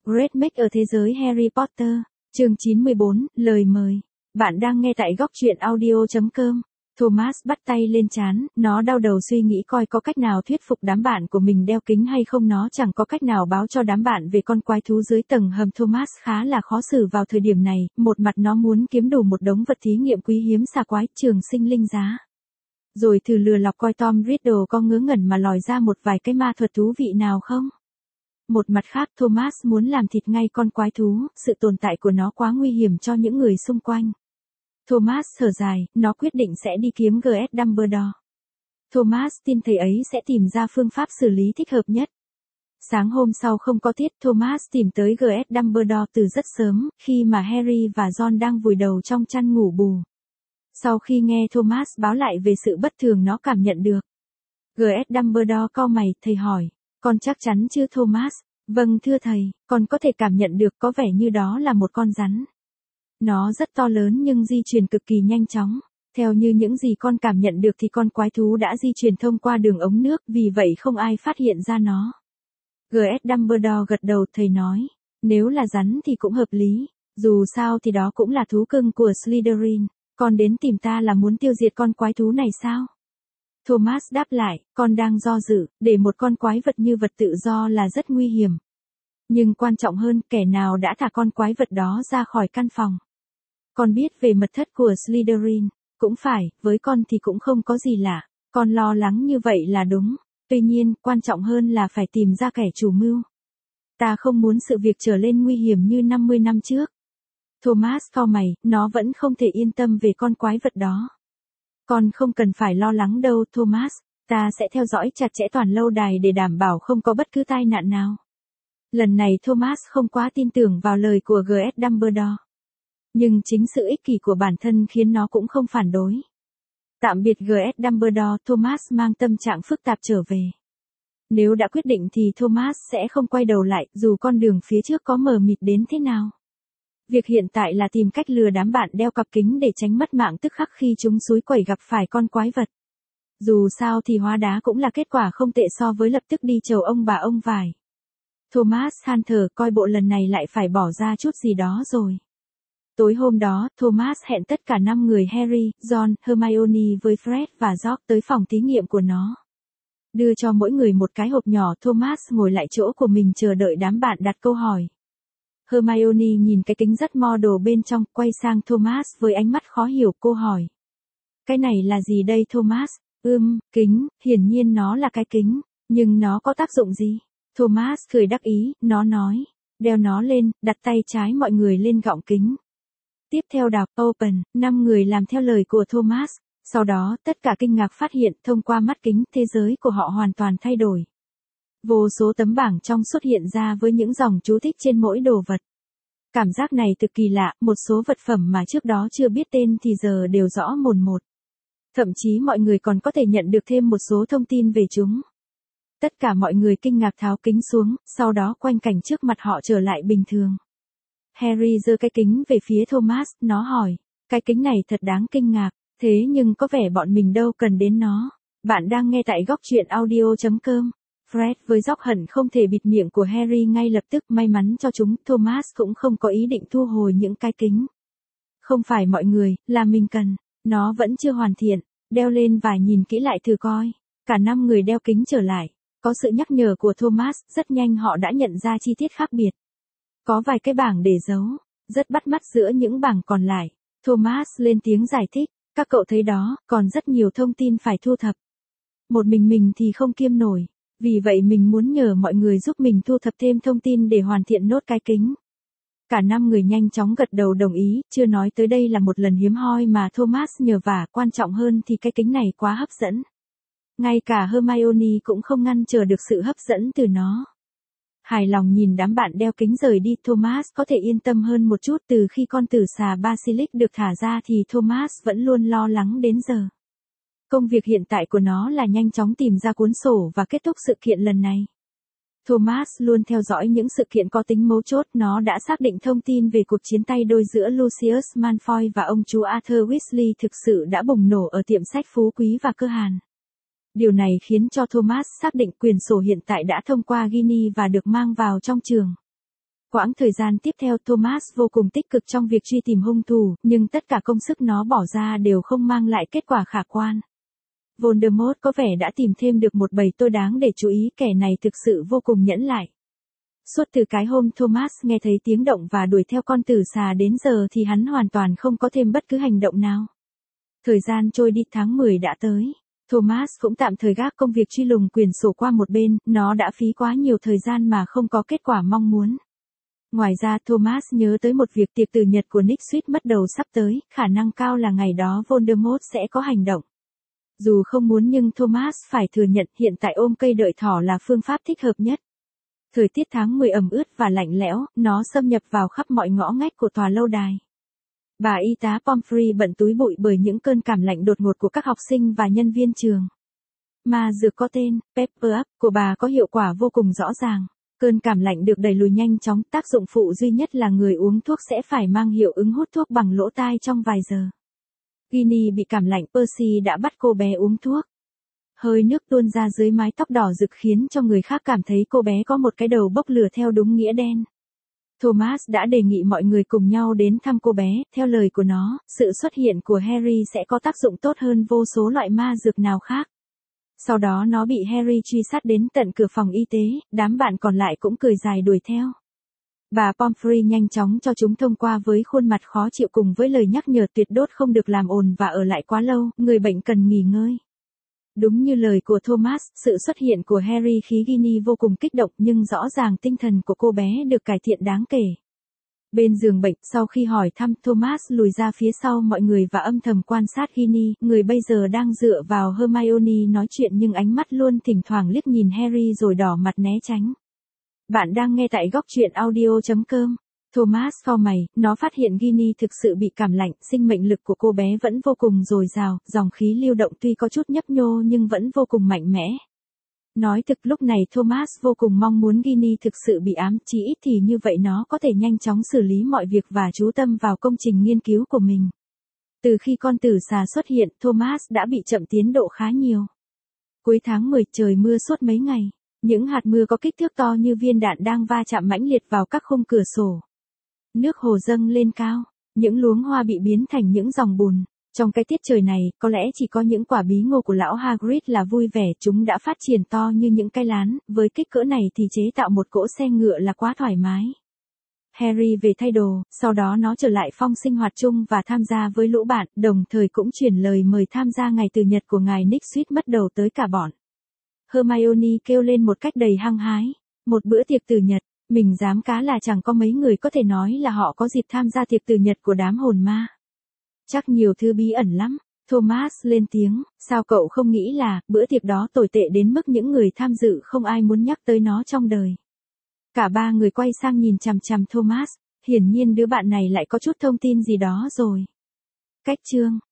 Great Make ở thế giới Harry Potter, chương 94, lời mời. Bạn đang nghe tại góc truyện audio.com. Thomas bắt tay lên trán, nó đau đầu suy nghĩ coi có cách nào thuyết phục đám bạn của mình đeo kính hay không. Nó chẳng có cách nào báo cho đám bạn về con quái thú dưới tầng hầm. Thomas khá là khó xử vào thời điểm này, một mặt nó muốn kiếm đủ một đống vật thí nghiệm quý hiếm xà quái trường sinh linh giá. Rồi thử lừa lọc coi Tom Riddle có ngớ ngẩn mà lòi ra một vài cái ma thuật thú vị nào không. Một mặt khác Thomas muốn làm thịt ngay con quái thú, sự tồn tại của nó quá nguy hiểm cho những người xung quanh. Thomas thở dài, nó quyết định sẽ đi kiếm G.S. Dumbledore. Thomas tin thầy ấy sẽ tìm ra phương pháp xử lý thích hợp nhất. Sáng hôm sau không có tiết, Thomas tìm tới G.S. Dumbledore từ rất sớm, khi mà Harry và Ron đang vùi đầu trong chăn ngủ bù. Sau khi nghe Thomas báo lại về sự bất thường nó cảm nhận được, G.S. Dumbledore cau mày, thầy hỏi, con chắc chắn chứ Thomas? Vâng thưa thầy, con có thể cảm nhận được, có vẻ như đó là một con rắn. Nó rất to lớn nhưng di chuyển cực kỳ nhanh chóng. Theo như những gì con cảm nhận được thì con quái thú đã di chuyển thông qua đường ống nước, vì vậy không ai phát hiện ra nó. G.S. Dumbledore gật đầu, thầy nói, nếu là rắn thì cũng hợp lý, dù sao thì đó cũng là thú cưng của Slytherin. Con đến tìm ta là muốn tiêu diệt con quái thú này sao? Thomas đáp lại, con đang do dự, để một con quái vật như vật tự do là rất nguy hiểm. Nhưng quan trọng hơn, kẻ nào đã thả con quái vật đó ra khỏi căn phòng. Con biết về mật thất của Slytherin, cũng phải, với con thì cũng không có gì lạ, con lo lắng như vậy là đúng. Tuy nhiên, quan trọng hơn là phải tìm ra kẻ chủ mưu. Ta không muốn sự việc trở lên nguy hiểm như 50 năm trước. Thomas cau mày, nó vẫn không thể yên tâm về con quái vật đó. Con không cần phải lo lắng đâu Thomas, ta sẽ theo dõi chặt chẽ toàn lâu đài để đảm bảo không có bất cứ tai nạn nào. Lần này Thomas không quá tin tưởng vào lời của G.S. Dumbledore. Nhưng chính sự ích kỷ của bản thân khiến nó cũng không phản đối. Tạm biệt G.S. Dumbledore, Thomas mang tâm trạng phức tạp trở về. Nếu đã quyết định thì Thomas sẽ không quay đầu lại, dù con đường phía trước có mờ mịt đến thế nào. Việc hiện tại là tìm cách lừa đám bạn đeo cặp kính để tránh mất mạng tức khắc khi chúng xúi quẩy gặp phải con quái vật. Dù sao thì hóa đá cũng là kết quả không tệ so với lập tức đi chầu ông bà ông vải. Thomas than thở, coi bộ lần này lại phải bỏ ra chút gì đó rồi. Tối hôm đó, Thomas hẹn tất cả 5 người Harry, Ron, Hermione với Fred và George tới phòng thí nghiệm của nó. Đưa cho mỗi người một cái hộp nhỏ, Thomas ngồi lại chỗ của mình chờ đợi đám bạn đặt câu hỏi. Hermione nhìn cái kính rất model bên trong, quay sang Thomas với ánh mắt khó hiểu, cô hỏi. Cái này là gì đây Thomas? Kính, hiển nhiên nó là cái kính, nhưng nó có tác dụng gì? Thomas cười đắc ý, nó nói. Đeo nó lên, đặt tay trái mọi người lên gọng kính. Tiếp theo đọc Open, 5 người làm theo lời của Thomas. Sau đó, tất cả kinh ngạc phát hiện, thông qua mắt kính, thế giới của họ hoàn toàn thay đổi. Vô số tấm bảng trong xuất hiện ra với những dòng chú thích trên mỗi đồ vật. Cảm giác này cực kỳ lạ, một số vật phẩm mà trước đó chưa biết tên thì giờ đều rõ mồn một. Thậm chí mọi người còn có thể nhận được thêm một số thông tin về chúng. Tất cả mọi người kinh ngạc tháo kính xuống, sau đó quanh cảnh trước mặt họ trở lại bình thường. Harry giơ cái kính về phía Thomas, nó hỏi, cái kính này thật đáng kinh ngạc, thế nhưng có vẻ bọn mình đâu cần đến nó. Bạn đang nghe tại góc truyện audio.com. Fred với George hận không thể bịt miệng của Harry ngay lập tức, may mắn cho chúng, Thomas cũng không có ý định thu hồi những cái kính. Không phải mọi người, là mình cần, nó vẫn chưa hoàn thiện, đeo lên và nhìn kỹ lại thử coi. Cả 5 người đeo kính trở lại, có sự nhắc nhở của Thomas, rất nhanh họ đã nhận ra chi tiết khác biệt. Có vài cái bảng để dấu, rất bắt mắt giữa những bảng còn lại. Thomas lên tiếng giải thích, các cậu thấy đó, còn rất nhiều thông tin phải thu thập. Một mình thì không kiêm nổi. Vì vậy mình muốn nhờ mọi người giúp mình thu thập thêm thông tin để hoàn thiện nốt cái kính. Cả 5 người nhanh chóng gật đầu đồng ý, chưa nói tới đây là một lần hiếm hoi mà Thomas nhờ vả, quan trọng hơn thì cái kính này quá hấp dẫn. Ngay cả Hermione cũng không ngăn chờ được sự hấp dẫn từ nó. Hài lòng nhìn đám bạn đeo kính rời đi, Thomas có thể yên tâm hơn một chút. Từ khi con tử xà Basilisk được thả ra thì Thomas vẫn luôn lo lắng đến giờ. Công việc hiện tại của nó là nhanh chóng tìm ra cuốn sổ và kết thúc sự kiện lần này. Thomas luôn theo dõi những sự kiện có tính mấu chốt, nó đã xác định thông tin về cuộc chiến tay đôi giữa Lucius Malfoy và ông chú Arthur Weasley thực sự đã bùng nổ ở tiệm sách Phú Quý và Cơ Hàn. Điều này khiến cho Thomas xác định quyển sổ hiện tại đã thông qua Ginny và được mang vào trong trường. Quãng thời gian tiếp theo Thomas vô cùng tích cực trong việc truy tìm hung thủ, nhưng tất cả công sức nó bỏ ra đều không mang lại kết quả khả quan. Voldemort có vẻ đã tìm thêm được một bầy tôi đáng để chú ý, kẻ này thực sự vô cùng nhẫn lại. Suốt từ cái hôm Thomas nghe thấy tiếng động và đuổi theo con tử xà đến giờ thì hắn hoàn toàn không có thêm bất cứ hành động nào. Thời gian trôi đi, tháng 10 đã tới. Thomas cũng tạm thời gác công việc truy lùng quyển sổ qua một bên, nó đã phí quá nhiều thời gian mà không có kết quả mong muốn. Ngoài ra Thomas nhớ tới một việc, tiệc tử nhật của Nick suýt mất đầu sắp tới, khả năng cao là ngày đó Voldemort sẽ có hành động. Dù không muốn nhưng Thomas phải thừa nhận hiện tại ôm cây đợi thỏ là phương pháp thích hợp nhất. Thời tiết tháng 10 ẩm ướt và lạnh lẽo, nó xâm nhập vào khắp mọi ngõ ngách của tòa lâu đài. Bà y tá Pomfrey bận túi bụi bởi những cơn cảm lạnh đột ngột của các học sinh và nhân viên trường. Ma dược có tên, Pepper Up, của bà có hiệu quả vô cùng rõ ràng. Cơn cảm lạnh được đẩy lùi nhanh chóng, tác dụng phụ duy nhất là người uống thuốc sẽ phải mang hiệu ứng hút thuốc bằng lỗ tai trong vài giờ. Ginny bị cảm lạnh, Percy đã bắt cô bé uống thuốc. Hơi nước tuôn ra dưới mái tóc đỏ rực khiến cho người khác cảm thấy cô bé có một cái đầu bốc lửa theo đúng nghĩa đen. Thomas đã đề nghị mọi người cùng nhau đến thăm cô bé, theo lời của nó, sự xuất hiện của Harry sẽ có tác dụng tốt hơn vô số loại ma dược nào khác. Sau đó nó bị Harry truy sát đến tận cửa phòng y tế, đám bạn còn lại cũng cười dài đuổi theo. Bà Pomfrey nhanh chóng cho chúng thông qua với khuôn mặt khó chịu cùng với lời nhắc nhở tuyệt đốt không được làm ồn và ở lại quá lâu, người bệnh cần nghỉ ngơi. Đúng như lời của Thomas, sự xuất hiện của Harry khiến Ginny vô cùng kích động nhưng rõ ràng tinh thần của cô bé được cải thiện đáng kể. Bên giường bệnh, sau khi hỏi thăm, Thomas lùi ra phía sau mọi người và âm thầm quan sát Ginny, người bây giờ đang dựa vào Hermione nói chuyện nhưng ánh mắt luôn thỉnh thoảng liếc nhìn Harry rồi đỏ mặt né tránh. Bạn đang nghe tại góc truyện audio.com. Thomas cau mày, nó phát hiện Ginny thực sự bị cảm lạnh, sinh mệnh lực của cô bé vẫn vô cùng dồi dào, dòng khí lưu động tuy có chút nhấp nhô nhưng vẫn vô cùng mạnh mẽ. Nói thực lúc này Thomas vô cùng mong muốn Ginny thực sự bị ám, chỉ ít thì như vậy nó có thể nhanh chóng xử lý mọi việc và chú tâm vào công trình nghiên cứu của mình. Từ khi con tử xà xuất hiện, Thomas đã bị chậm tiến độ khá nhiều. Cuối tháng 10 trời mưa suốt mấy ngày. Những hạt mưa có kích thước to như viên đạn đang va chạm mãnh liệt vào các khung cửa sổ. Nước hồ dâng lên cao, những luống hoa bị biến thành những dòng bùn. Trong cái tiết trời này, có lẽ chỉ có những quả bí ngô của lão Hagrid là vui vẻ, chúng đã phát triển to như những cây lán, với kích cỡ này thì chế tạo một cỗ xe ngựa là quá thoải mái. Harry về thay đồ, sau đó nó trở lại phòng sinh hoạt chung và tham gia với lũ bạn, đồng thời cũng chuyển lời mời tham gia ngày tử nhật của ngài Nick suýt mất đầu tới cả bọn. Hermione kêu lên một cách đầy hăng hái, một bữa tiệc tử nhật, mình dám cá là chẳng có mấy người có thể nói là họ có dịp tham gia tiệc tử nhật của đám hồn ma. Chắc nhiều thứ bí ẩn lắm. Thomas lên tiếng, sao cậu không nghĩ là, bữa tiệc đó tồi tệ đến mức những người tham dự không ai muốn nhắc tới nó trong đời. Cả ba người quay sang nhìn chằm chằm Thomas, hiển nhiên đứa bạn này lại có chút thông tin gì đó rồi. Cách chương